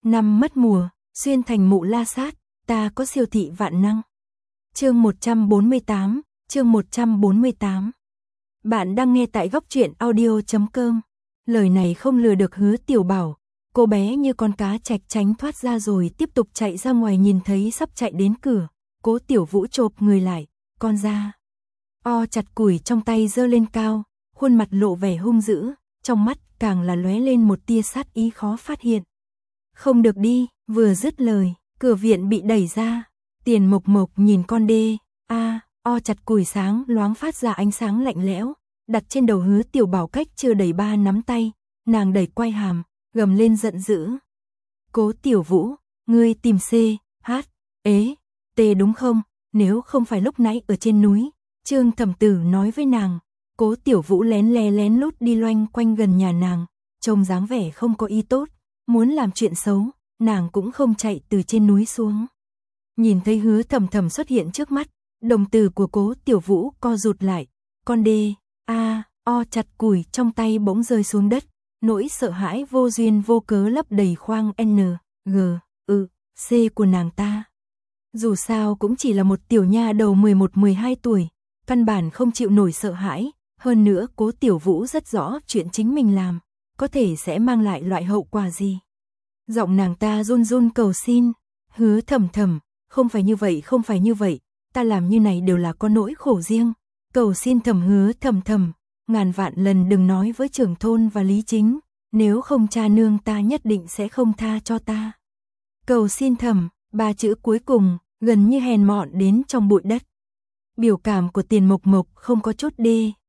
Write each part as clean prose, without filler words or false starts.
Năm mất mùa, xuyên thành mụ la sát, ta có siêu thị vạn năng. Chương 148, chương 148. Bạn đang nghe tại góc truyện audio.com. Lời này không lừa được Hứa Tiểu Bảo. Cô bé như con cá trạch tránh thoát ra rồi tiếp tục chạy ra ngoài, nhìn thấy sắp chạy đến cửa. Cố Tiểu Vũ chộp người lại, con ra. O chặt củi trong tay giơ lên cao, khuôn mặt lộ vẻ hung dữ, trong mắt càng là lóe lên một tia sát ý khó phát hiện. Không được đi, vừa dứt lời, cửa viện bị đẩy ra. Tiền Mộc Mộc nhìn con đê, o chặt củi sáng loáng phát ra ánh sáng lạnh lẽo, đặt trên đầu Hứa Tiểu Bảo cách chưa đầy 3 nắm tay, nàng đẩy quay hàm, gầm lên giận dữ. Cố Tiểu Vũ, ngươi tìm C, H, T đúng không? Nếu không phải lúc nãy ở trên núi, Trương Thẩm Tử nói với nàng, Cố Tiểu Vũ lén lút đi loanh quanh gần nhà nàng, trông dáng vẻ không có ý tốt, muốn làm chuyện xấu, nàng cũng không chạy từ trên núi xuống. Nhìn thấy Hứa Thẩm Thẩm xuất hiện trước mắt, đồng tử của Cố Tiểu Vũ co rụt lại, con đê, o chặt củi trong tay bỗng rơi xuống đất, nỗi sợ hãi vô duyên vô cớ lấp đầy khoang N, G, C của nàng ta. Dù sao cũng chỉ là một tiểu nha đầu 11-12 tuổi, căn bản không chịu nổi sợ hãi, hơn nữa Cố Tiểu Vũ rất rõ chuyện chính mình làm, có thể sẽ mang lại loại hậu quả gì. Giọng nàng ta run run cầu xin, Hứa Thẩm Thẩm, không phải như vậy, ta làm như này đều là có nỗi khổ riêng, cầu xin Hứa Thẩm Thẩm, ngàn vạn lần đừng nói với trưởng thôn và Lý Chính, nếu không cha nương ta nhất định sẽ không tha cho ta. Cầu xin Thẩm, 3 chữ cuối cùng, gần như hèn mọn đến trong bụi đất. Biểu cảm của Tiền Mộc Mộc không có chút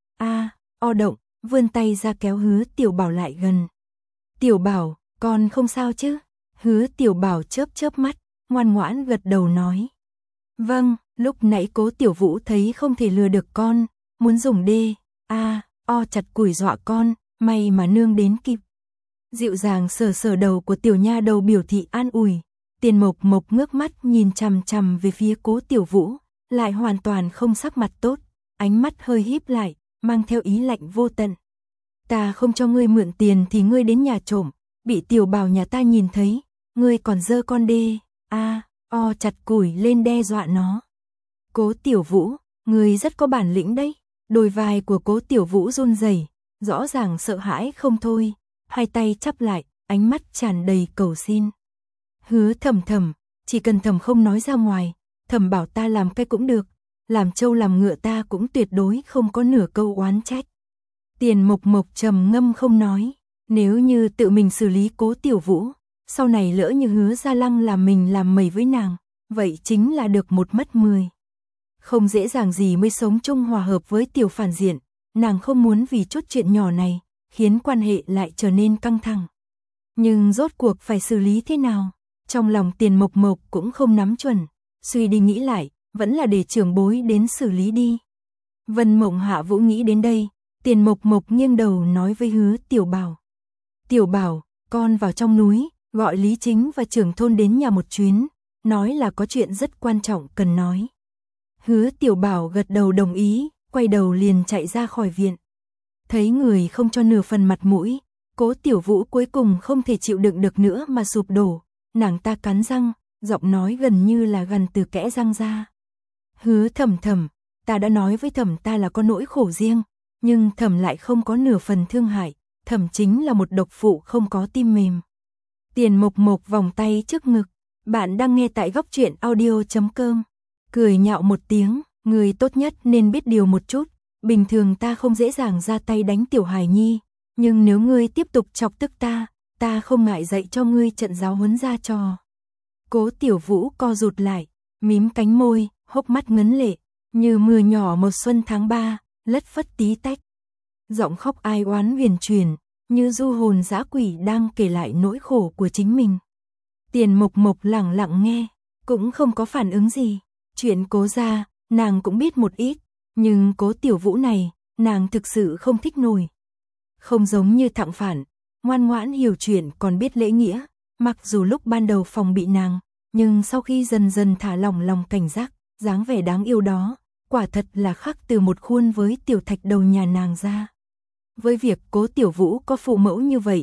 o động, vươn tay ra kéo Hứa Tiểu Bảo lại gần. Tiểu Bảo, con không sao chứ? Hứa Tiểu Bảo chớp mắt, ngoan ngoãn gật đầu nói. Vâng, lúc nãy Cố Tiểu Vũ thấy không thể lừa được con, muốn dùng o chặt củi dọa con, may mà nương đến kịp. Dịu dàng sờ đầu của tiểu nha đầu biểu thị an ủi. Tiền Mộc Mộc ngước mắt nhìn chằm chằm về phía Cố Tiểu Vũ, lại hoàn toàn không sắc mặt tốt, ánh mắt hơi híp lại, mang theo ý lạnh vô tận. Ta không cho ngươi mượn tiền thì ngươi đến nhà trộm, bị Tiểu Bảo nhà ta nhìn thấy, ngươi còn giơ con đê, o chặt củi lên đe dọa nó. Cố Tiểu Vũ, ngươi rất có bản lĩnh đấy. Đôi vai của Cố Tiểu Vũ run rẩy, rõ ràng sợ hãi không thôi, hai tay chắp lại, ánh mắt tràn đầy cầu xin. Hứa Thẩm Thẩm, chỉ cần Thẩm không nói ra ngoài, Thẩm bảo ta làm cái cũng được, làm trâu làm ngựa ta cũng tuyệt đối không có nửa câu oán trách. Tiền Mộc Mộc trầm ngâm không nói, nếu như tự mình xử lý Cố Tiểu Vũ, sau này lỡ như Hứa Gia Lăng làm mình làm mẩy với nàng, vậy chính là được 1 mất 10. Không dễ dàng gì mới sống chung hòa hợp với tiểu phản diện, nàng không muốn vì chút chuyện nhỏ này, khiến quan hệ lại trở nên căng thẳng. Nhưng rốt cuộc phải xử lý thế nào? Trong lòng Tiền Mộc Mộc cũng không nắm chuẩn, suy đi nghĩ lại, vẫn là để trưởng bối đến xử lý đi. Vân Mộng Hạ Vũ nghĩ đến đây, Tiền Mộc Mộc nghiêng đầu nói với Hứa Tiểu Bảo. Tiểu Bảo, con vào trong núi, gọi Lý Chính và trưởng thôn đến nhà một chuyến, nói là có chuyện rất quan trọng cần nói. Hứa Tiểu Bảo gật đầu đồng ý, quay đầu liền chạy ra khỏi viện. Thấy người không cho nửa phần mặt mũi, Cố Tiểu Vũ cuối cùng không thể chịu đựng được nữa mà sụp đổ, nàng ta cắn răng, giọng nói gần như là gần từ kẽ răng ra. Hứa Thẩm Thẩm, ta đã nói với Thẩm ta là có nỗi khổ riêng, nhưng Thẩm lại không có nửa phần thương hại, Thẩm chính là một độc phụ không có tim mềm. Tiền Mộc Mộc vòng tay trước ngực, bạn đang nghe tại góc truyện audio.com. Cười nhạo một tiếng, người tốt nhất nên biết điều một chút, bình thường ta không dễ dàng ra tay đánh tiểu hài nhi, nhưng nếu ngươi tiếp tục chọc tức ta không ngại dạy cho ngươi trận giáo huấn ra trò. Cố Tiểu Vũ co rụt lại, mím cánh môi, hốc mắt ngấn lệ, như mưa nhỏ mùa xuân tháng 3, lất phất tí tách. Giọng khóc ai oán huyền truyền, như du hồn dã quỷ đang kể lại nỗi khổ của chính mình. Tiền Mộc Mộc lặng lặng nghe, cũng không có phản ứng gì. Chuyện Cố gia, nàng cũng biết một ít, nhưng Cố Tiểu Vũ này, nàng thực sự không thích nổi. Không giống như Thặng Phản, ngoan ngoãn hiểu chuyện còn biết lễ nghĩa, mặc dù lúc ban đầu phòng bị nàng, nhưng sau khi dần dần thả lỏng lòng cảnh giác, dáng vẻ đáng yêu đó, quả thật là khác từ một khuôn với tiểu thạch đầu nhà nàng ra. Với việc Cố Tiểu Vũ có phụ mẫu như vậy,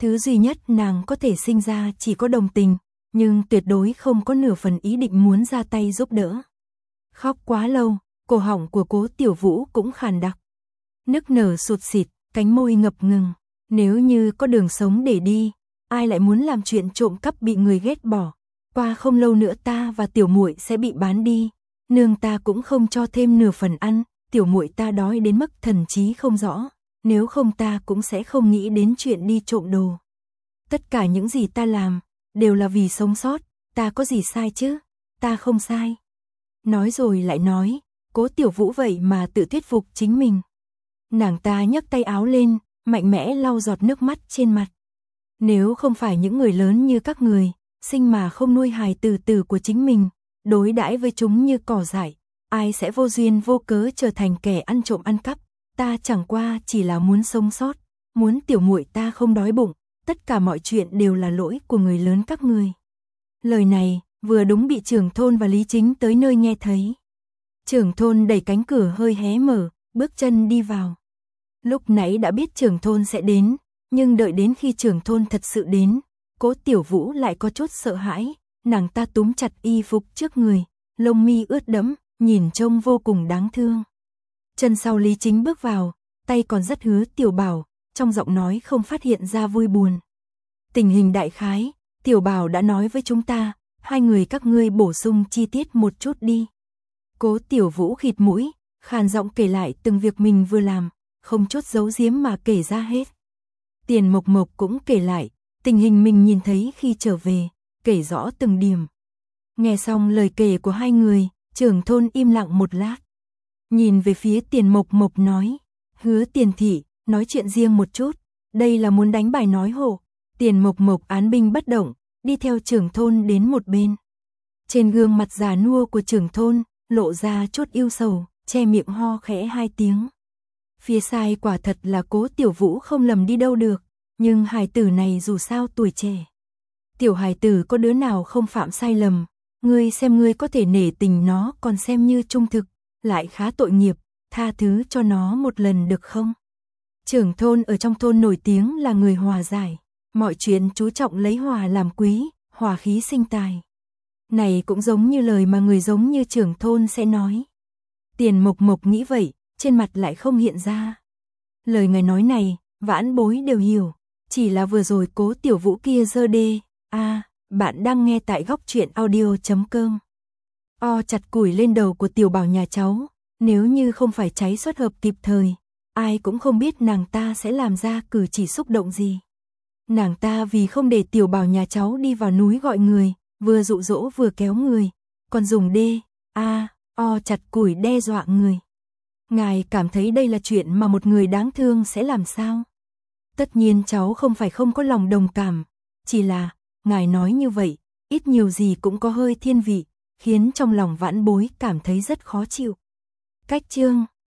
Thứ duy nhất nàng có thể sinh ra chỉ có đồng tình, nhưng tuyệt đối không có nửa phần ý định muốn ra tay giúp đỡ. Khóc quá lâu, cổ họng của Cố Tiểu Vũ cũng khàn đặc. Nức nở sụt sịt, cánh môi ngập ngừng. Nếu như có đường sống để đi, ai lại muốn làm chuyện trộm cắp bị người ghét bỏ. Qua không lâu nữa ta và tiểu muội sẽ bị bán đi. Nương ta cũng không cho thêm nửa phần ăn, tiểu muội ta đói đến mức thần trí không rõ. Nếu không ta cũng sẽ không nghĩ đến chuyện đi trộm đồ. Tất cả những gì ta làm, đều là vì sống sót, ta có gì sai chứ? Ta không sai. Nói rồi lại nói, Cố Tiểu Vũ vậy mà tự thuyết phục chính mình. Nàng ta nhấc tay áo lên, mạnh mẽ lau giọt nước mắt trên mặt. Nếu không phải những người lớn như các người, sinh mà không nuôi hài tử của chính mình, đối đãi với chúng như cỏ dại, ai sẽ vô duyên vô cớ trở thành kẻ ăn trộm ăn cắp. Ta chẳng qua chỉ là muốn sống sót, muốn tiểu muội ta không đói bụng, tất cả mọi chuyện đều là lỗi của người lớn các người. Lời này vừa đúng bị trưởng thôn và Lý Chính tới nơi nghe thấy. Trưởng thôn đẩy cánh cửa hơi hé mở, bước chân đi vào. Lúc nãy đã biết trưởng thôn sẽ đến, nhưng đợi đến khi trưởng thôn thật sự đến, Cố Tiểu Vũ lại có chút sợ hãi, nàng ta túm chặt y phục trước người, lông mi ướt đẫm, nhìn trông vô cùng đáng thương. Chân sau Lý Chính bước vào, tay còn rất Hứa Tiểu Bảo, trong giọng nói không phát hiện ra vui buồn. Tình hình đại khái, Tiểu Bảo đã nói với chúng ta, hai người các ngươi bổ sung chi tiết một chút đi. Cố Tiểu Vũ khịt mũi, khàn giọng kể lại từng việc mình vừa làm, không chút giấu giếm mà kể ra hết. Tiền Mộc Mộc cũng kể lại, tình hình mình nhìn thấy khi trở về, kể rõ từng điểm. Nghe xong lời kể của hai người, trưởng thôn im lặng một lát. Nhìn về phía Tiền Mộc Mộc nói, Hứa Tiền thị, nói chuyện riêng một chút, đây là muốn đánh bài nói hộ. Tiền Mộc Mộc án binh bất động, đi theo trưởng thôn đến một bên. Trên gương mặt già nua của trưởng thôn, lộ ra chút yêu sầu, che miệng ho khẽ hai tiếng. Phía sai quả thật là Cố Tiểu Vũ không lầm đi đâu được, nhưng hài tử này dù sao tuổi trẻ. Tiểu hài tử có đứa nào không phạm sai lầm, ngươi xem ngươi có thể nể tình nó còn xem như trung thực, lại khá tội nghiệp, tha thứ cho nó một lần được không? Trưởng thôn ở trong thôn nổi tiếng là người hòa giải, mọi chuyện chú trọng lấy hòa làm quý, hòa khí sinh tài. Này cũng giống như lời mà người giống như trưởng thôn sẽ nói. Tiền Mộc Mộc nghĩ vậy, trên mặt lại không hiện ra. Lời ngài nói này, vãn bối đều hiểu, chỉ là vừa rồi Cố Tiểu Vũ kia dơ đê. Bạn đang nghe tại góc truyện audio.com. Chặt củi lên đầu của Tiểu Bảo nhà cháu, nếu như không phải cháy xuất hợp kịp thời, ai cũng không biết nàng ta sẽ làm ra cử chỉ xúc động gì. Nàng ta vì không để Tiểu Bảo nhà cháu đi vào núi gọi người, vừa dụ dỗ vừa kéo người, còn dùng chặt củi đe dọa người. Ngài cảm thấy đây là chuyện mà một người đáng thương sẽ làm sao? Tất nhiên cháu không phải không có lòng đồng cảm, chỉ là, ngài nói như vậy, ít nhiều gì cũng có hơi thiên vị, khiến trong lòng vãn bối cảm thấy rất khó chịu. Cách chương